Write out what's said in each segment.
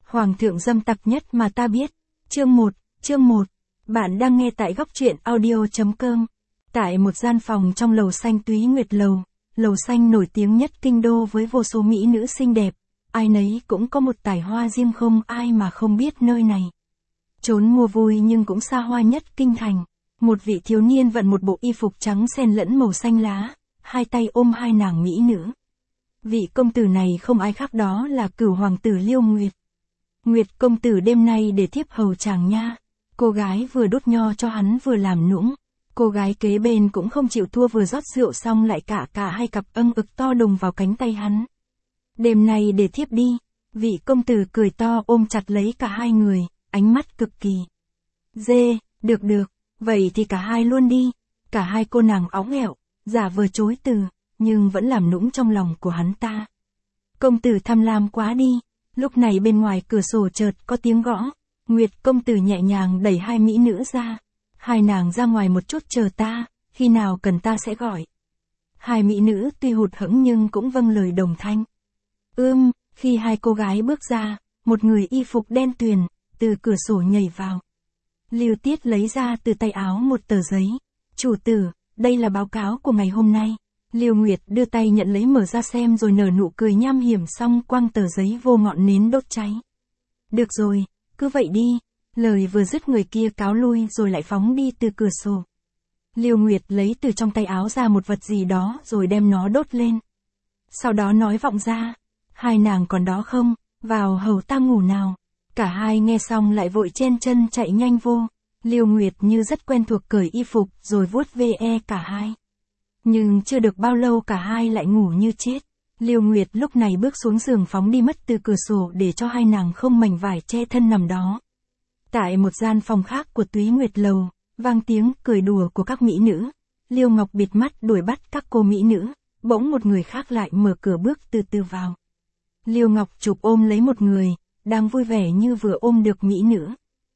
Hoàng thượng dâm tặc nhất mà ta biết. Chương 1. Bạn đang nghe tại góc truyện audio.com. Tại một gian phòng trong lầu xanh Túy Nguyệt Lầu, lầu xanh nổi tiếng nhất kinh đô với vô số mỹ nữ xinh đẹp, ai nấy cũng có một tài hoa riêng, không ai mà không biết nơi này. Trốn mua vui nhưng cũng xa hoa nhất kinh thành. Một vị thiếu niên vận một bộ y phục trắng xen lẫn màu xanh lá, hai tay ôm hai nàng mỹ nữ. Vị công tử này không ai khác đó là Cửu hoàng tử Liêu Nguyệt. Nguyệt công tử đêm nay để thiếp hầu chàng nha. Cô gái vừa đốt nho cho hắn vừa làm nũng. Cô gái kế bên cũng không chịu thua, vừa rót rượu xong lại cả hai cặp âng ực to đùng vào cánh tay hắn. Đêm nay để thiếp đi. Vị công tử cười to ôm chặt lấy cả hai người, ánh mắt cực kỳ dê. Được, vậy thì cả hai luôn đi. Cả hai cô nàng óng ẹo, giả vờ chối từ, nhưng vẫn làm nũng trong lòng của hắn ta. Công tử tham lam quá đi. Lúc này bên ngoài cửa sổ chợt có tiếng gõ. Nguyệt công tử nhẹ nhàng đẩy hai mỹ nữ ra. Hai nàng ra ngoài một chút chờ ta, khi nào cần ta sẽ gọi. Hai mỹ nữ tuy hụt hẫng nhưng cũng vâng lời đồng thanh. Khi hai cô gái bước ra, một người y phục đen tuyền, từ cửa sổ nhảy vào. Lưu Tiết lấy ra từ tay áo một tờ giấy. Chủ tử, đây là báo cáo của ngày hôm nay. Liêu Nguyệt đưa tay nhận lấy mở ra xem rồi nở nụ cười nham hiểm, xong quăng tờ giấy vô ngọn nến đốt cháy. Được rồi, cứ vậy đi. Lời vừa dứt người kia cáo lui rồi lại phóng đi từ cửa sổ. Liêu Nguyệt lấy từ trong tay áo ra một vật gì đó rồi đem nó đốt lên. Sau đó nói vọng ra. Hai nàng còn đó không? Vào hầu ta ngủ nào. Cả hai nghe xong lại vội chen chân chạy nhanh vô. Liêu Nguyệt như rất quen thuộc cởi y phục rồi vuốt ve cả hai. Nhưng chưa được bao lâu cả hai lại ngủ như chết. Liêu Nguyệt lúc này bước xuống giường phóng đi mất từ cửa sổ để cho hai nàng không mảnh vải che thân nằm đó. Tại một gian phòng khác của Túy Nguyệt Lầu, vang tiếng cười đùa của các mỹ nữ. Liêu Ngọc bịt mắt đuổi bắt các cô mỹ nữ, bỗng một người khác lại mở cửa bước từ từ vào. Liêu Ngọc chụp ôm lấy một người, đang vui vẻ như vừa ôm được mỹ nữ.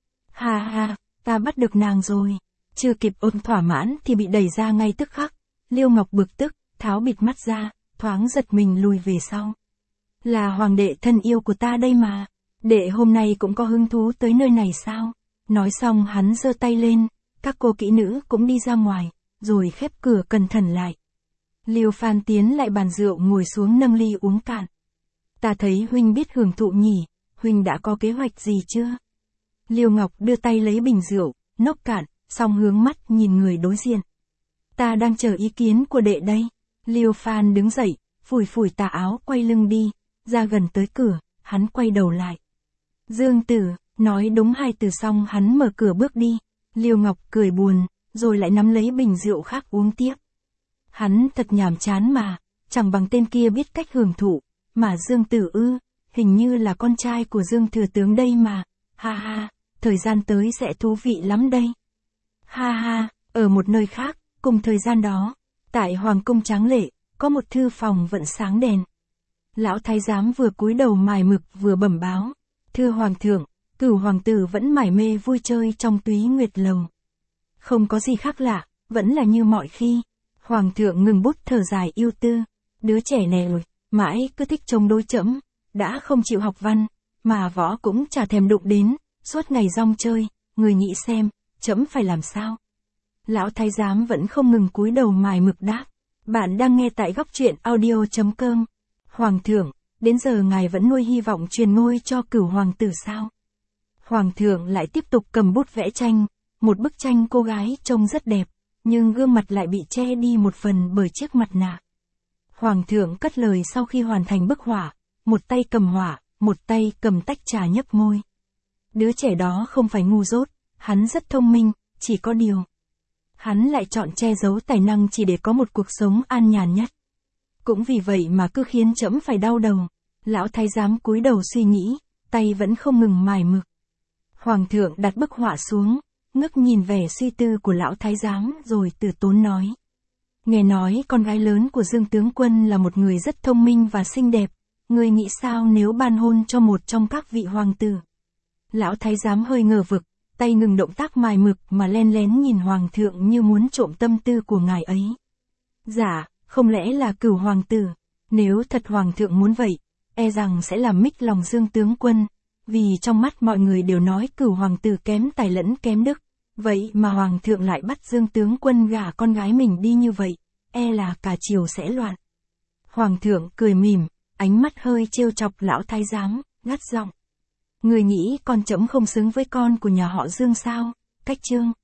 Ha, ta bắt được nàng rồi. Chưa kịp ôm thỏa mãn thì bị đẩy ra ngay tức khắc. Liêu Ngọc bực tức, tháo bịt mắt ra, thoáng giật mình lùi về sau. Là hoàng đệ thân yêu của ta đây mà. Đệ hôm nay cũng có hứng thú tới nơi này sao? Nói xong hắn giơ tay lên, các cô kỹ nữ cũng đi ra ngoài, rồi khép cửa cẩn thận lại. Liêu Phan tiến lại bàn rượu ngồi xuống nâng ly uống cạn. Ta thấy huynh biết hưởng thụ nhỉ, huynh đã có kế hoạch gì chưa? Liêu Ngọc đưa tay lấy bình rượu, nốc cạn, xong hướng mắt nhìn người đối diện. Ta đang chờ ý kiến của đệ đây. Liêu Phan đứng dậy, phủi tà áo quay lưng đi, ra gần tới cửa, hắn quay đầu lại. Dương tử, nói đúng hai từ xong hắn mở cửa bước đi. Liêu Ngọc cười buồn, rồi lại nắm lấy bình rượu khác uống tiếp. Hắn thật nhàm chán mà, chẳng bằng tên kia biết cách hưởng thụ, mà Dương tử hình như là con trai của Dương thừa tướng đây mà. Ha, thời gian tới sẽ thú vị lắm đây. Ha, ở một nơi khác, cùng thời gian đó, tại Hoàng cung tráng lệ, có một thư phòng vẫn sáng đèn. Lão thái giám vừa cúi đầu mài mực vừa bẩm báo. Thưa Hoàng thượng, Cửu hoàng tử vẫn mải mê vui chơi trong Túy Nguyệt Lầu. Không có gì khác lạ, vẫn là như mọi khi. Hoàng thượng ngừng bút thở dài ưu tư. Đứa trẻ này mãi cứ thích chống đối trẫm, đã không chịu học văn, mà võ cũng chả thèm đụng đến, suốt ngày rong chơi, người nghĩ xem, trẫm phải làm sao? Lão thái giám vẫn không ngừng cúi đầu mài mực đáp. Bạn đang nghe tại góc truyện audio.com. Hoàng thượng, đến giờ ngài vẫn nuôi hy vọng truyền ngôi cho Cửu hoàng tử sao? Hoàng thượng lại tiếp tục cầm bút vẽ tranh, một bức tranh cô gái trông rất đẹp, nhưng gương mặt lại bị che đi một phần bởi chiếc mặt nạ. Hoàng thượng cất lời sau khi hoàn thành bức họa, một tay cầm họa, một tay cầm tách trà nhấp môi. Đứa trẻ đó không phải ngu dốt, hắn rất thông minh, chỉ có điều. Hắn lại chọn che giấu tài năng chỉ để có một cuộc sống an nhàn nhất. Cũng vì vậy mà cứ khiến trẫm phải đau đầu. Lão thái giám cúi đầu suy nghĩ, tay vẫn không ngừng mài mực. Hoàng thượng đặt bức họa xuống, ngước nhìn vẻ suy tư của lão thái giám rồi từ tốn nói. Nghe nói con gái lớn của Dương tướng quân là một người rất thông minh và xinh đẹp, ngươi nghĩ sao nếu ban hôn cho một trong các vị hoàng tử? Lão thái giám hơi ngờ vực, tay ngừng động tác mài mực mà len lén nhìn hoàng thượng như muốn trộm tâm tư của ngài ấy. Dạ, không lẽ là Cửu hoàng tử? Nếu thật hoàng thượng muốn vậy, e rằng sẽ làm mích lòng Dương tướng quân, vì trong mắt mọi người đều nói Cửu hoàng tử kém tài lẫn kém đức, vậy mà hoàng thượng lại bắt Dương tướng quân gả con gái mình đi như vậy, e là cả triều sẽ loạn. Hoàng thượng cười mỉm, ánh mắt hơi trêu chọc lão thái giám, gắt giọng. Người nghĩ con trẫm không xứng với con của nhà họ Dương sao? Cách chương.